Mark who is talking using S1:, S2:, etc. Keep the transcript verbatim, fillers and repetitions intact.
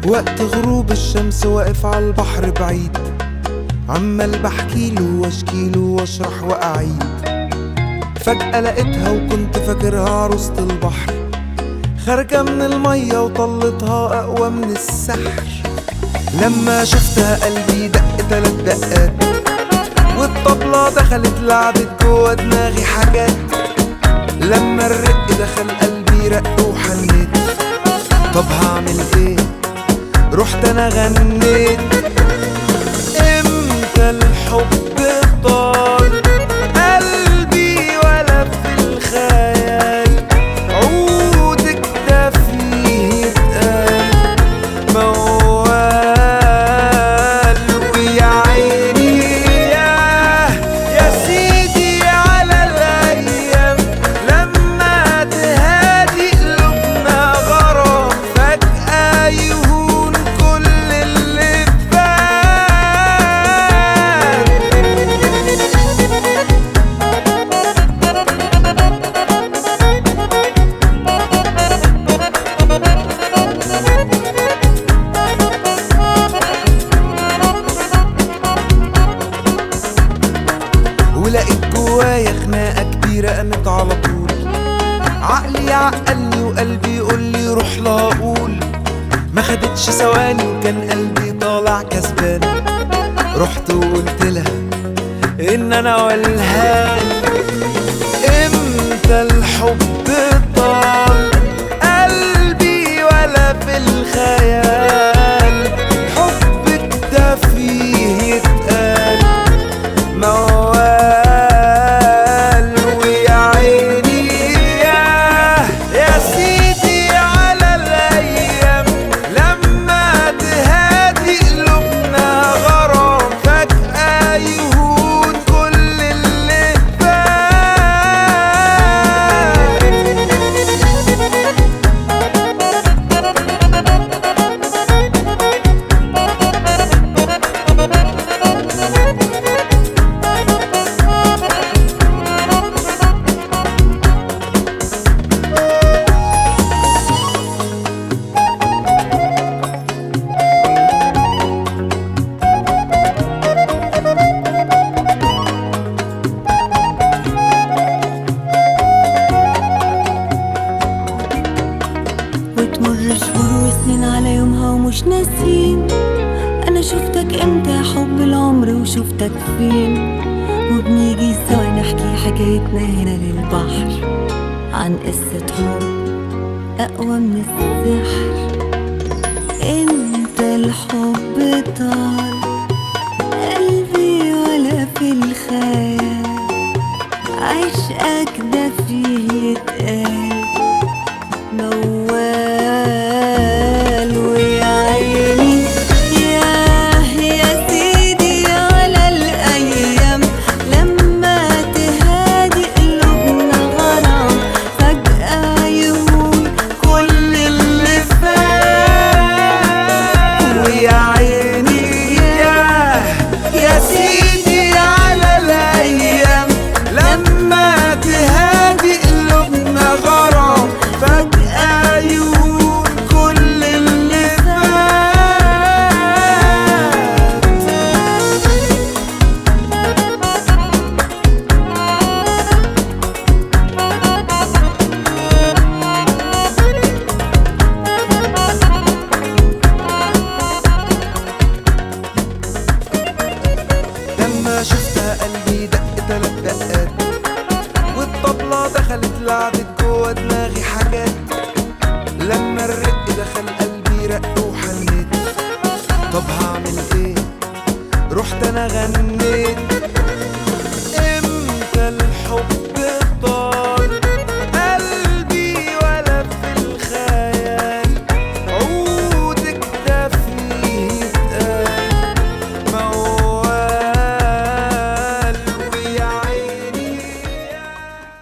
S1: وقت غروب الشمس واقف عالبحر بعيد، عمال بحكيله واشكيله واشرح واعيد. فجأة لقيتها وكنت فاكرها عروسة البحر، خارجة من المية وطلتها أقوى من السحر. لما شفتها قلبي دق تلات دقات، والطبلة دخلت لعبت جوا دماغي حاجات. لما الرق دخل قلبي رق وحنيت، طب هعمل ايه؟ رحت انا غنيت. امتى الحب طال قلبي ولا في الخيال، عودك ده فيه يتقال موال. ويا عيني ياه يا سيدي على الايام، لما تهادي قلوبنا غرام فجأة يهون كل اللي فات. ولقيت جوايا خناقة كبيرة قامت على طول، عقلي عقلني وقلبي يقولي روح لا اقول. ما خدتش ثواني وكان قلبي طالع كسبان، رحت وقلت لها ان انا والهان. امتى الحب طال قلبي ولا في الخيال، حبك ده فيه يتقال موال. ويا عيني ياه يا سيدي على الايام، لما تهادي قلوبنا غرام فجأة يهون كل اللي فات.
S2: وتمر شهور وسنين على يومها ومش ناسين، انا شفتك امتى يا حب العمر وشفتك فين. وبنيجي سوا نحكي حكايتنا هنا للبحر، عن قصة حب اقوى من السحر. انت الحب طال قلبي ولا في الخيال، عشقك ده فيه يتقال موال. ويا عيني ياه يا سيدي على الايام، لما تهادي قلوبنا غرام فجأة يهون كل اللي فات.
S1: ويا عيني ياه يا سيدي على الايام، لما تهادي قلوبنا غرام فجأة يهون كل اللي فات. لما شفتها قلبي دق تلات دقات، والطبلة دخلت لعبت جوا دماغي حاجات. لما الرق دخل قلبي رق وحنيت، طب هعمل ايه؟ رحت انا غنيت.